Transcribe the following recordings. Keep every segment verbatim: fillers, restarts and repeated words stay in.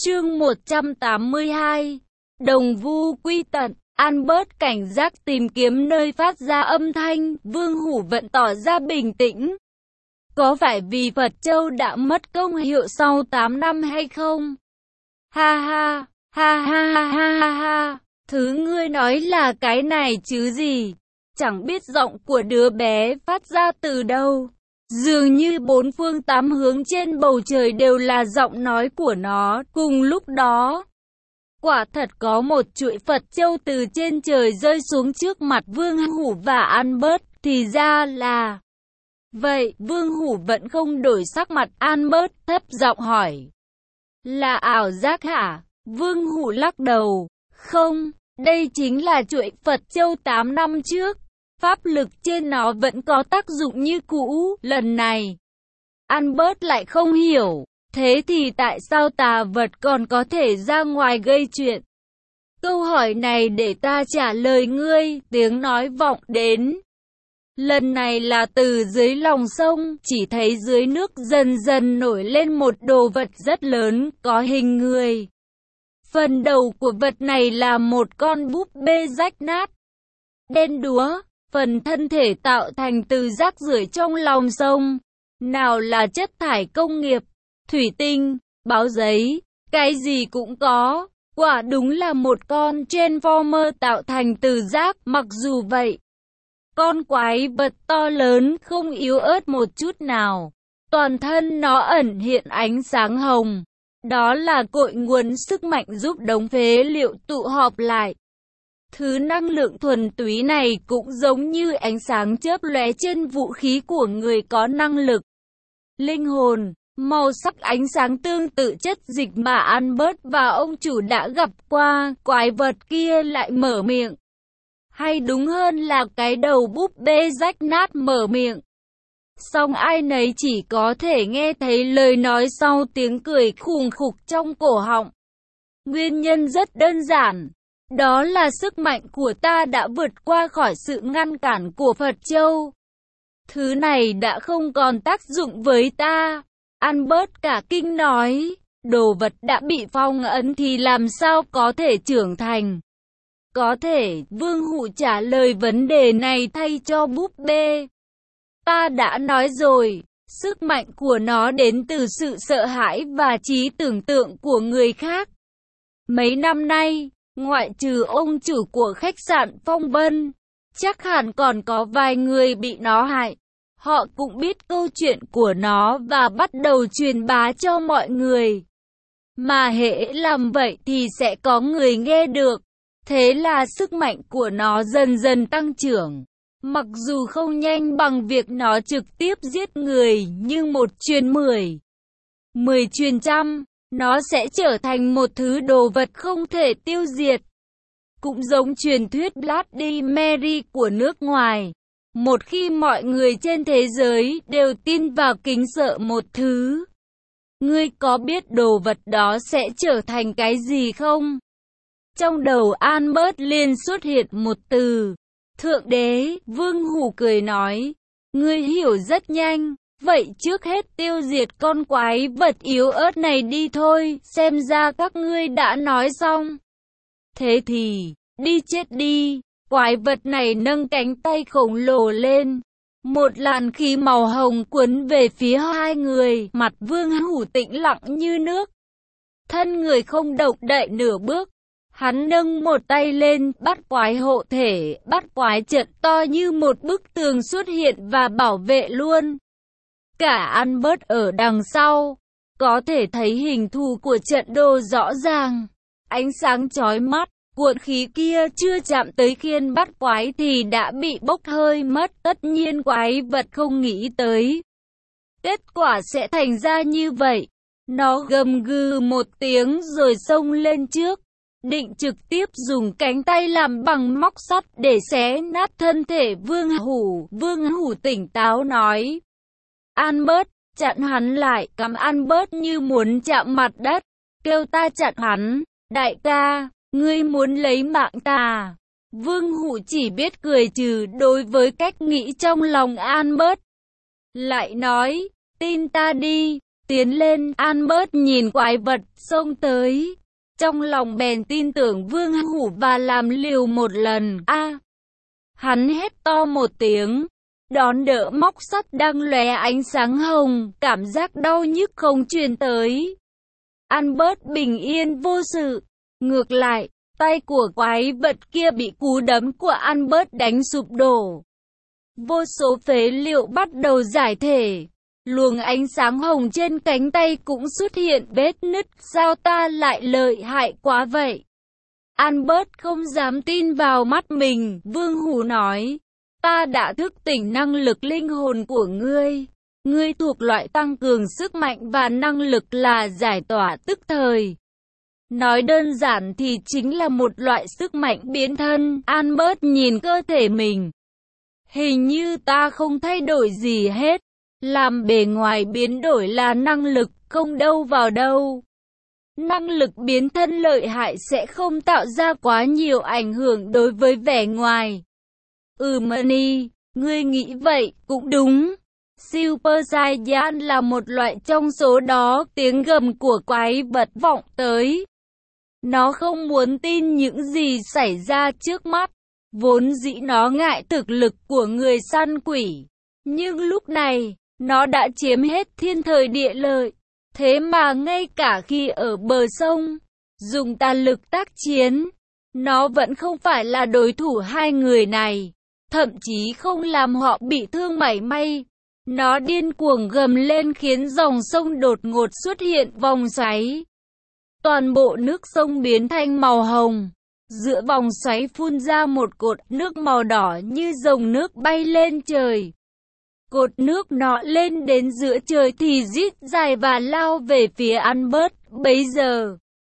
Chương một trăm tám mươi hai. Đồng vu quy tận. Albert cảnh giác tìm kiếm nơi phát ra âm thanh. Vương Hủ Vận tỏ ra bình tĩnh. Có phải vì Phật Châu đã mất công hiệu sau tám năm hay không? Ha ha, ha ha ha ha ha ha. Thứ ngươi nói là cái này chứ gì? Chẳng biết giọng của đứa bé phát ra từ đâu. Dường như bốn phương tám hướng trên bầu trời đều là giọng nói của nó. Cùng lúc đó, quả thật có một chuỗi Phật Châu từ trên trời rơi xuống trước mặt Vương Hủ và Albert. Thì ra là vậy. Vương Hủ vẫn không đổi sắc mặt. Albert thấp giọng hỏi, là ảo giác hả? Vương Hủ lắc đầu, không, đây chính là chuỗi Phật Châu tám năm trước. Pháp lực trên nó vẫn có tác dụng như cũ. Lần này, Albert lại không hiểu. Thế thì tại sao tà vật còn có thể ra ngoài gây chuyện? Câu hỏi này để ta trả lời ngươi. Tiếng nói vọng đến. Lần này là từ dưới lòng sông. Chỉ thấy dưới nước dần dần nổi lên một đồ vật rất lớn, có hình người. Phần đầu của vật này là một con búp bê rách nát, đen đúa. Phần thân thể tạo thành từ rác rưởi trong lòng sông. Nào là chất thải công nghiệp, thủy tinh, báo giấy, cái gì cũng có. Quả đúng là một con Transformer tạo thành từ rác. Mặc dù vậy, con quái vật to lớn không yếu ớt một chút nào. Toàn thân nó ẩn hiện ánh sáng hồng. Đó là cội nguồn sức mạnh giúp đống phế liệu tụ họp lại. Thứ năng lượng thuần túy này cũng giống như ánh sáng chớp lóe trên vũ khí của người có năng lực. Linh hồn, màu sắc ánh sáng tương tự chất dịch mà Albert và ông chủ đã gặp qua. Quái vật kia lại mở miệng. Hay đúng hơn là cái đầu búp bê rách nát mở miệng. Song ai nấy chỉ có thể nghe thấy lời nói sau tiếng cười khủng khục trong cổ họng. Nguyên nhân rất đơn giản. Đó là sức mạnh của ta đã vượt qua khỏi sự ngăn cản của Phật Châu. Thứ này đã không còn tác dụng với ta. Albert cả kinh nói, đồ vật đã bị phong ấn thì làm sao có thể trưởng thành? Có thể, Vương Hủ trả lời vấn đề này thay cho búp bê. Ta đã nói rồi, sức mạnh của nó đến từ sự sợ hãi và trí tưởng tượng của người khác. Mấy năm nay, ngoại trừ ông chủ của khách sạn Phong Vân, chắc hẳn còn có vài người bị nó hại. Họ cũng biết câu chuyện của nó và bắt đầu truyền bá cho mọi người. Mà hễ làm vậy thì sẽ có người nghe được. Thế là sức mạnh của nó dần dần tăng trưởng. Mặc dù không nhanh bằng việc nó trực tiếp giết người, nhưng một truyền mười, mười truyền trăm, nó sẽ trở thành một thứ đồ vật không thể tiêu diệt. Cũng giống truyền thuyết Bloody Mary của nước ngoài. Một khi mọi người trên thế giới đều tin vào kính sợ một thứ, ngươi có biết đồ vật đó sẽ trở thành cái gì không? Trong đầu Albert liền xuất hiện một từ, Thượng Đế. Vương Hủ cười nói, ngươi hiểu rất nhanh. Vậy trước hết tiêu diệt con quái vật yếu ớt này đi thôi. Xem ra các ngươi đã nói xong. Thế thì, đi chết đi. Quái vật này nâng cánh tay khổng lồ lên. Một làn khí màu hồng cuốn về phía hai người. Mặt Vương Hủ tĩnh lặng như nước. Thân người không động đậy nửa bước. Hắn nâng một tay lên, bắt quái hộ thể, bắt quái trận to như một bức tường xuất hiện và bảo vệ luôn. Cả Albert ở đằng sau, có thể thấy hình thù của trận đồ rõ ràng. Ánh sáng chói mắt, cuộn khí kia chưa chạm tới khiên bắt quái thì đã bị bốc hơi mất. Tất nhiên quái vật không nghĩ tới kết quả sẽ thành ra như vậy. Nó gầm gừ một tiếng rồi xông lên trước, định trực tiếp dùng cánh tay làm bằng móc sắt để xé nát thân thể Vương Hủ. Vương Hủ tỉnh táo nói, Albert, chặn hắn lại. Cắm Albert như muốn chạm mặt đất, kêu ta chặn hắn. Đại ca, ngươi muốn lấy mạng ta? Vương Hủ chỉ biết cười trừ đối với cách nghĩ trong lòng Albert. Lại nói, tin ta đi, tiến lên. Albert nhìn quái vật xông tới, trong lòng bèn tin tưởng Vương Hủ và làm liều một lần. A! Hắn hét to một tiếng, đón đỡ móc sắt đang lóe ánh sáng hồng, cảm giác đau nhức không truyền tới. Albert bình yên vô sự. Ngược lại, tay của quái vật kia bị cú đấm của Albert đánh sụp đổ. Vô số phế liệu bắt đầu giải thể. Luồng ánh sáng hồng trên cánh tay cũng xuất hiện vết nứt. Sao ta lại lợi hại quá vậy? Albert không dám tin vào mắt mình. Vương Hủ nói, ta đã thức tỉnh năng lực linh hồn của ngươi. Ngươi thuộc loại tăng cường sức mạnh và năng lực là giải tỏa tức thời. Nói đơn giản thì chính là một loại sức mạnh biến thân. Albert nhìn cơ thể mình. Hình như ta không thay đổi gì hết. Làm bề ngoài biến đổi là năng lực, không đâu vào đâu. Năng lực biến thân lợi hại sẽ không tạo ra quá nhiều ảnh hưởng đối với vẻ ngoài. Ừ Money, ngươi nghĩ vậy cũng đúng. Super Saiyan là một loại trong số đó. Tiếng gầm của quái vật vọng tới. Nó không muốn tin những gì xảy ra trước mắt. Vốn dĩ nó ngại thực lực của người săn quỷ. Nhưng lúc này, nó đã chiếm hết thiên thời địa lợi. Thế mà ngay cả khi ở bờ sông, dùng tà lực tác chiến, nó vẫn không phải là đối thủ hai người này. Thậm chí không làm họ bị thương mảy may. Nó điên cuồng gầm lên khiến dòng sông đột ngột xuất hiện vòng xoáy. Toàn bộ nước sông biến thành màu hồng. Giữa vòng xoáy phun ra một cột nước màu đỏ như dòng nước bay lên trời. Cột nước nọ lên đến giữa trời thì rít dài và lao về phía Albert. Bấy giờ,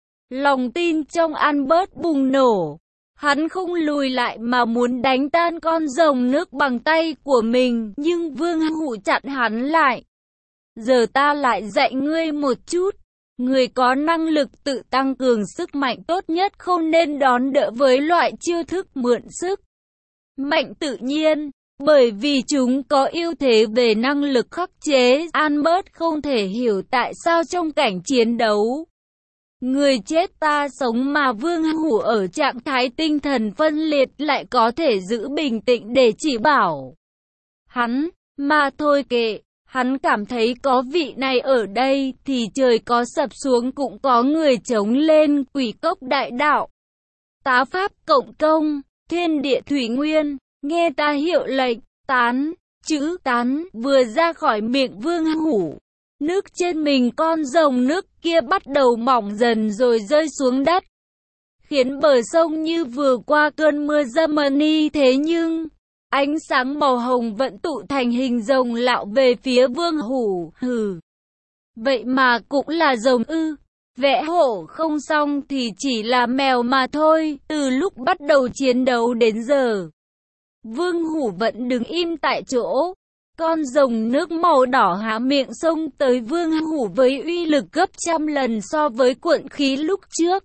lòng tin trong Albert bùng nổ. Hắn không lùi lại mà muốn đánh tan con rồng nước bằng tay của mình. Nhưng Vương Hủ chặn hắn lại. Giờ ta lại dạy ngươi một chút. Người có năng lực tự tăng cường sức mạnh tốt nhất không nên đón đỡ với loại chiêu thức mượn sức mạnh tự nhiên, bởi vì chúng có ưu thế về năng lực khắc chế. Albert không thể hiểu tại sao trong cảnh chiến đấu, người chết ta sống mà Vương Hủ ở trạng thái tinh thần phân liệt lại có thể giữ bình tĩnh để chỉ bảo hắn, mà thôi kệ. Hắn cảm thấy có vị này ở đây thì trời có sập xuống cũng có người chống lên. Quỷ cốc đại đạo, tá pháp cộng công, thiên địa thủy nguyên, nghe ta hiệu lệnh. Tán, chữ tán vừa ra khỏi miệng Vương Hủ, nước trên mình con rồng nước kia bắt đầu mỏng dần rồi rơi xuống đất, khiến bờ sông như vừa qua cơn mưa Germany. Thế nhưng ánh sáng màu hồng vẫn tụ thành hình rồng lạo về phía Vương Hủ. Hừ, vậy mà cũng là rồng ư? Vẽ hổ không xong thì chỉ là mèo mà thôi. Từ lúc bắt đầu chiến đấu đến giờ, Vương Hủ vẫn đứng im tại chỗ. Con rồng nước màu đỏ há miệng xông tới Vương Hủ với uy lực gấp trăm lần so với cuộn khí lúc trước.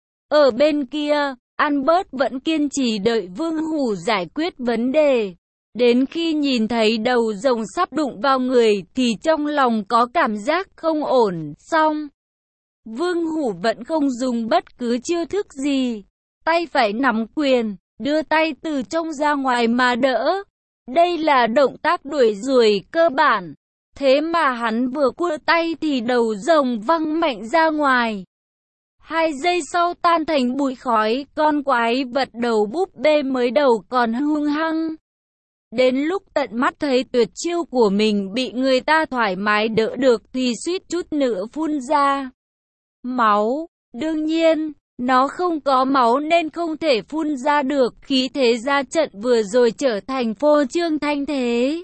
Ở bên kia, Albert vẫn kiên trì đợi Vương Hủ giải quyết vấn đề. Đến khi nhìn thấy đầu rồng sắp đụng vào người thì trong lòng có cảm giác không ổn. Xong, Vương Hủ vẫn không dùng bất cứ chiêu thức gì. Tay phải nắm quyền, đưa tay từ trong ra ngoài mà đỡ. Đây là động tác đuổi ruồi cơ bản. Thế mà hắn vừa cua tay thì đầu rồng văng mạnh ra ngoài. Hai giây sau tan thành bụi khói. Con quái vật đầu búp bê mới đầu còn hung hăng. Đến lúc tận mắt thấy tuyệt chiêu của mình bị người ta thoải mái đỡ được thì suýt chút nữa phun ra máu. Đương nhiên, nó không có máu nên không thể phun ra được. Khí thế ra trận vừa rồi trở thành phô trương thanh thế.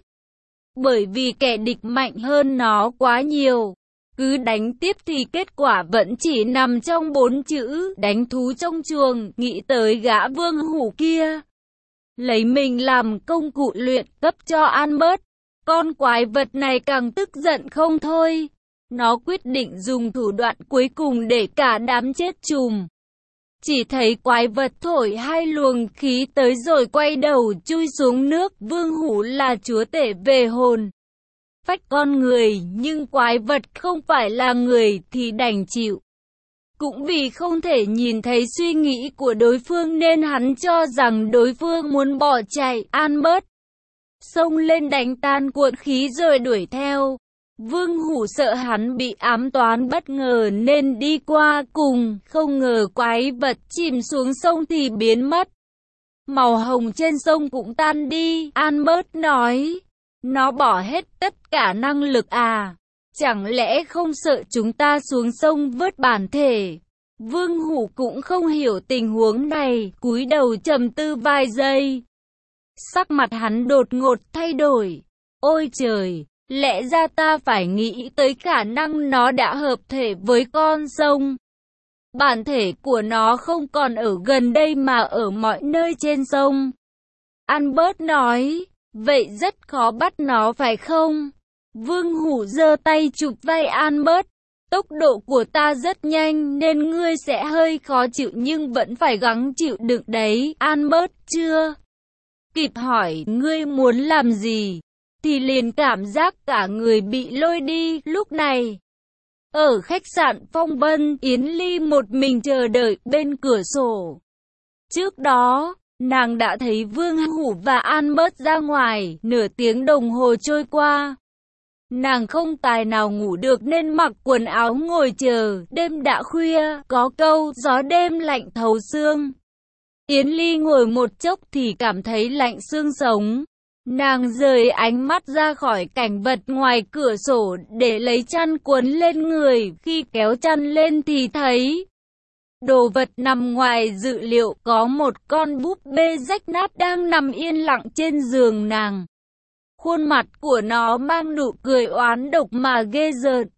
Bởi vì kẻ địch mạnh hơn nó quá nhiều. Cứ đánh tiếp thì kết quả vẫn chỉ nằm trong bốn chữ đánh thú trong chuồng. Nghĩ tới gã Vương Hủ kia, lấy mình làm công cụ luyện cấp cho Albert, con quái vật này càng tức giận không thôi. Nó quyết định dùng thủ đoạn cuối cùng để cả đám chết chùm. Chỉ thấy quái vật thổi hai luồng khí tới rồi quay đầu chui xuống nước. Vương Hủ là chúa tể về hồn. phách con người, nhưng quái vật không phải là người thì đành chịu. Cũng vì không thể nhìn thấy suy nghĩ của đối phương nên hắn cho rằng đối phương muốn bỏ chạy. Albert xông lên đánh tan cuộn khí rồi đuổi theo. Vương Hủ sợ hắn bị ám toán bất ngờ nên đi qua cùng, không ngờ quái vật chìm xuống sông thì biến mất. Màu hồng trên sông cũng tan đi. Albert nói, nó bỏ hết tất cả năng lực à? Chẳng lẽ không sợ chúng ta xuống sông vớt bản thể? Vương Hủ cũng không hiểu tình huống này, cúi đầu trầm tư vài giây. Sắc mặt hắn đột ngột thay đổi. Ôi trời, lẽ ra ta phải nghĩ tới khả năng nó đã hợp thể với con sông. Bản thể của nó không còn ở gần đây mà ở mọi nơi trên sông. Albert nói, vậy rất khó bắt nó phải không? Vương Hủ giơ tay chụp vai Albert. Tốc độ của ta rất nhanh nên ngươi sẽ hơi khó chịu nhưng vẫn phải gắng chịu đựng đấy. Albert chưa kịp hỏi ngươi muốn làm gì thì liền cảm giác cả người bị lôi đi. Lúc này, ở khách sạn Phong Vân, Yến Ly một mình chờ đợi bên cửa sổ. Trước đó, nàng đã thấy Vương Hủ và Albert ra ngoài. Nửa tiếng đồng hồ trôi qua, nàng không tài nào ngủ được nên mặc quần áo ngồi chờ. Đêm đã khuya, có câu gió đêm lạnh thấu xương. Yến Ly ngồi một chốc thì cảm thấy lạnh xương sống. Nàng rời ánh mắt ra khỏi cảnh vật ngoài cửa sổ để lấy chăn cuốn lên người. Khi kéo chăn lên thì thấy đồ vật nằm ngoài dự liệu, có một con búp bê rách nát đang nằm yên lặng trên giường nàng. Khuôn mặt của nó mang nụ cười oán độc mà ghê rợn.